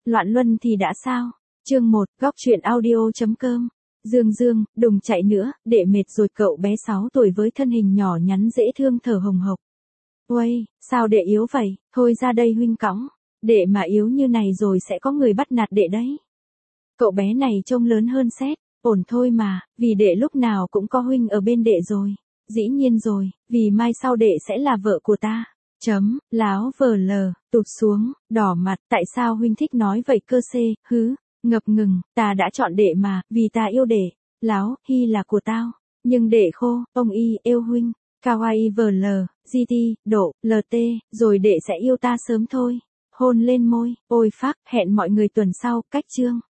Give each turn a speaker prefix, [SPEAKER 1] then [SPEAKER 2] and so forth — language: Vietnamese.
[SPEAKER 1] Loạn luân thì đã sao? Chương 1, góc truyện audio.com. Dương, đừng chạy nữa, đệ mệt rồi. Cậu bé 6 tuổi với thân hình nhỏ nhắn dễ thương thở hồng hộc. Uây, sao đệ yếu vậy, thôi ra đây huynh cõng. Đệ mà yếu như này rồi sẽ có người bắt nạt đệ đấy. Cậu bé này trông lớn hơn Sét. Ổn thôi mà, vì đệ lúc nào cũng có huynh ở bên đệ rồi. Dĩ nhiên rồi, vì mai sau đệ sẽ là vợ của ta. Láo vờ lờ, tụt xuống, đỏ mặt, tại sao huynh thích nói vậy cơ C, ngập ngừng, ta đã chọn đệ mà, vì ta yêu đệ. Láo, Hy là của tao. Nhưng đệ khô, ông y, yêu huynh. Kawaii vờ lờ, GT, độ, LT, rồi đệ sẽ yêu ta sớm thôi. Hôn lên môi, ôi phác, hẹn mọi người tuần sau, cách chương.